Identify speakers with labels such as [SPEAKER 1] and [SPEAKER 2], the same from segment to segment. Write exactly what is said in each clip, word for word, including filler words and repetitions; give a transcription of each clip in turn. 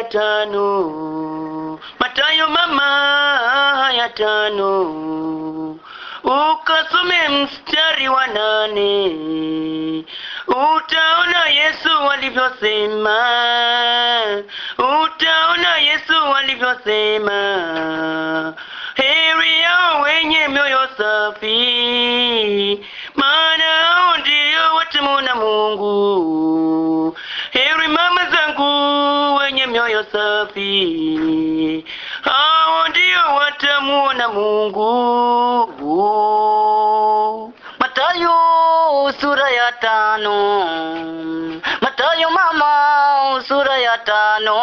[SPEAKER 1] tano, Mathayo mama ya tano, ukasome mstari wa nane, utaona Yesu alivyosema, utaona Yesu alivyosema, heri yao wenye mioyo safi, maana hao ndio watamuona Mungu. Heri mama zangu wenye mioyo safi, hao ndio watamuona Mungu. Mathayo sura ya tano, Mathayo mama sura ya tano,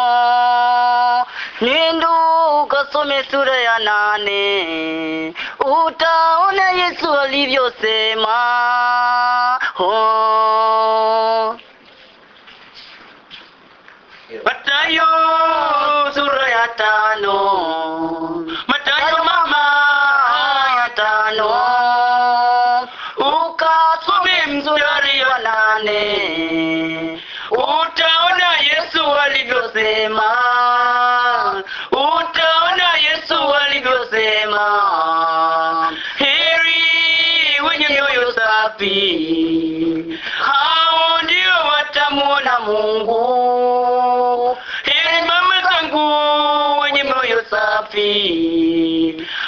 [SPEAKER 1] nenda ukasome sura ya nane, utaona Yesu alivyosema. Oh. Mathayo sura ya tano, Mathayo mama ya tano, ukasome mstari wa nane, utaona Yesu alivyosema, utaona Yesu alivyosema, heri wenye mioyo safi, hao ndio watamuona Mungu. Heri mama zangu wenye moyo safi,